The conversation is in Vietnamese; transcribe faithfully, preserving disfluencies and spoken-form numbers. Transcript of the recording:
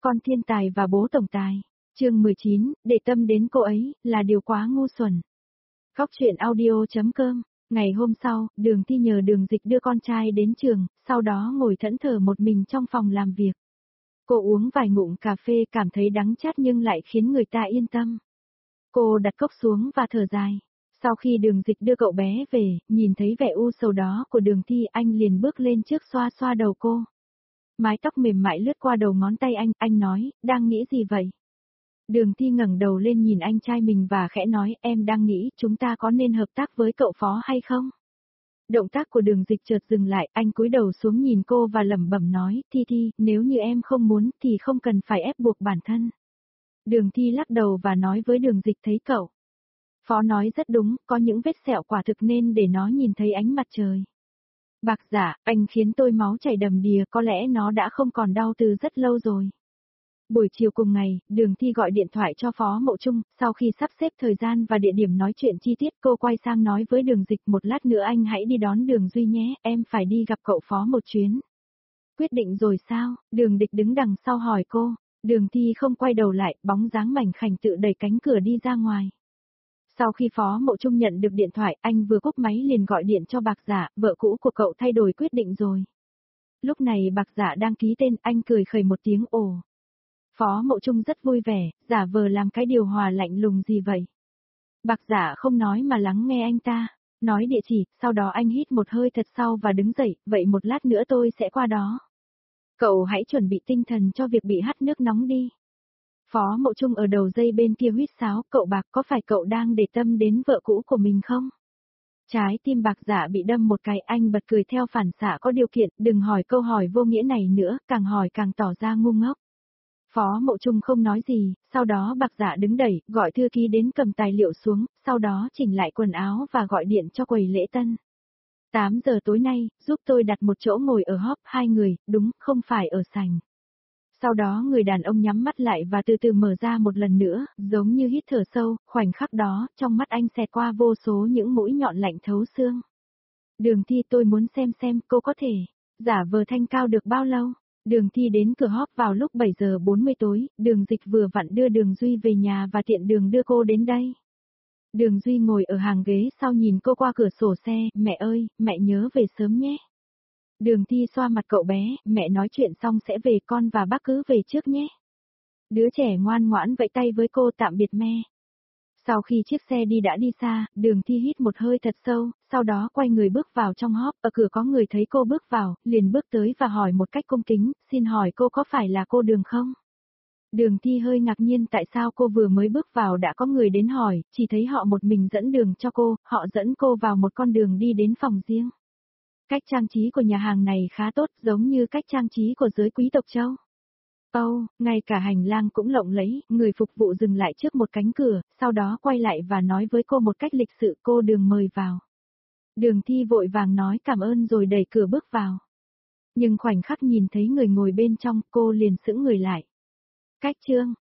Con thiên tài và bố tổng tài. Chương mười chín, để tâm đến cô ấy, là điều quá ngu xuẩn. Góc truyện audio chấm com. Ngày hôm sau, Đường Thi nhờ Đường Dịch đưa con trai đến trường, sau đó ngồi thẫn thờ một mình trong phòng làm việc. Cô uống vài ngụm cà phê cảm thấy đắng chát nhưng lại khiến người ta yên tâm. Cô đặt cốc xuống và thở dài. Sau khi Đường Dịch đưa cậu bé về, nhìn thấy vẻ u sầu đó của Đường Thi, anh liền bước lên trước xoa xoa đầu cô. Mái tóc mềm mại lướt qua đầu ngón tay anh, anh nói, đang nghĩ gì vậy? Đường Thi ngẩng đầu lên nhìn anh trai mình và khẽ nói, em đang nghĩ chúng ta có nên hợp tác với cậu Phó hay không? Động tác của Đường Dịch chợt dừng lại, anh cúi đầu xuống nhìn cô và lẩm bẩm nói, Thi Thi, nếu như em không muốn thì không cần phải ép buộc bản thân. Đường Thi lắc đầu và nói với Đường Dịch thấy cậu. Phó nói rất đúng, có những vết sẹo quả thực nên để nó nhìn thấy ánh mặt trời. Bạc Dạ, anh khiến tôi máu chảy đầm đìa, có lẽ nó đã không còn đau từ rất lâu rồi. Buổi chiều cùng ngày, Đường Thi gọi điện thoại cho Phó Mậu Trung, sau khi sắp xếp thời gian và địa điểm nói chuyện chi tiết cô quay sang nói với Đường Dịch một lát nữa anh hãy đi đón Đường Duy nhé, em phải đi gặp cậu Phó một chuyến. Quyết định rồi sao? Đường Địch đứng đằng sau hỏi cô. Đường Thi không quay đầu lại, bóng dáng mảnh khảnh tự đẩy cánh cửa đi ra ngoài. Sau khi Phó Mậu Trung nhận được điện thoại, anh vừa cúp máy liền gọi điện cho Bạc Dạ, vợ cũ của cậu thay đổi quyết định rồi. Lúc này Bạc Dạ đang ký tên, anh cười khẩy một tiếng ồ. Phó Mậu Trung rất vui vẻ, giả vờ làm cái điều hòa lạnh lùng gì vậy. Bạc Dạ không nói mà lắng nghe anh ta, nói địa chỉ, sau đó anh hít một hơi thật sâu và đứng dậy, vậy một lát nữa tôi sẽ qua đó. Cậu hãy chuẩn bị tinh thần cho việc bị hắt nước nóng đi. Phó Mậu Trung ở đầu dây bên kia huýt sáo, cậu Bạc có phải cậu đang để tâm đến vợ cũ của mình không? Trái tim Bạc Dạ bị đâm một cái, anh bật cười theo phản xạ có điều kiện, đừng hỏi câu hỏi vô nghĩa này nữa, càng hỏi càng tỏ ra ngu ngốc. Phó Mậu Trung không nói gì, sau đó Bạc Dạ đứng đẩy, gọi thư ký đến cầm tài liệu xuống, sau đó chỉnh lại quần áo và gọi điện cho quầy lễ tân. tám giờ tối nay, giúp tôi đặt một chỗ ngồi ở hóp hai người, đúng, không phải ở sảnh. Sau đó người đàn ông nhắm mắt lại và từ từ mở ra một lần nữa, giống như hít thở sâu, khoảnh khắc đó, trong mắt anh xẹt qua vô số những mũi nhọn lạnh thấu xương. Đường Thi, tôi muốn xem xem cô có thể giả vờ thanh cao được bao lâu. Đường Thi đến cửa hóp vào lúc bảy giờ bốn mươi tối, Đường Dịch vừa vặn đưa Đường Duy về nhà và tiện đường đưa cô đến đây. Đường Duy ngồi ở hàng ghế sau nhìn cô qua cửa sổ xe, mẹ ơi, mẹ nhớ về sớm nhé. Đường Thi xoa mặt cậu bé, mẹ nói chuyện xong sẽ về, con và bác cứ về trước nhé. Đứa trẻ ngoan ngoãn vẫy tay với cô tạm biệt mẹ. Sau khi chiếc xe đi đã đi xa, Đường Thi hít một hơi thật sâu, sau đó quay người bước vào trong hóp, ở cửa có người thấy cô bước vào, liền bước tới và hỏi một cách cung kính, xin hỏi cô có phải là cô Đường không? Đường Thi hơi ngạc nhiên tại sao cô vừa mới bước vào đã có người đến hỏi, chỉ thấy họ một mình dẫn đường cho cô, họ dẫn cô vào một con đường đi đến phòng riêng. Cách trang trí của nhà hàng này khá tốt, giống như cách trang trí của giới quý tộc châu Âu, oh, ngay cả hành lang cũng lộng lẫy, người phục vụ dừng lại trước một cánh cửa, sau đó quay lại và nói với cô một cách lịch sự, cô Đường mời vào. Đường Thi vội vàng nói cảm ơn rồi đẩy cửa bước vào. Nhưng khoảnh khắc nhìn thấy người ngồi bên trong, cô liền sững người lại. Cách chương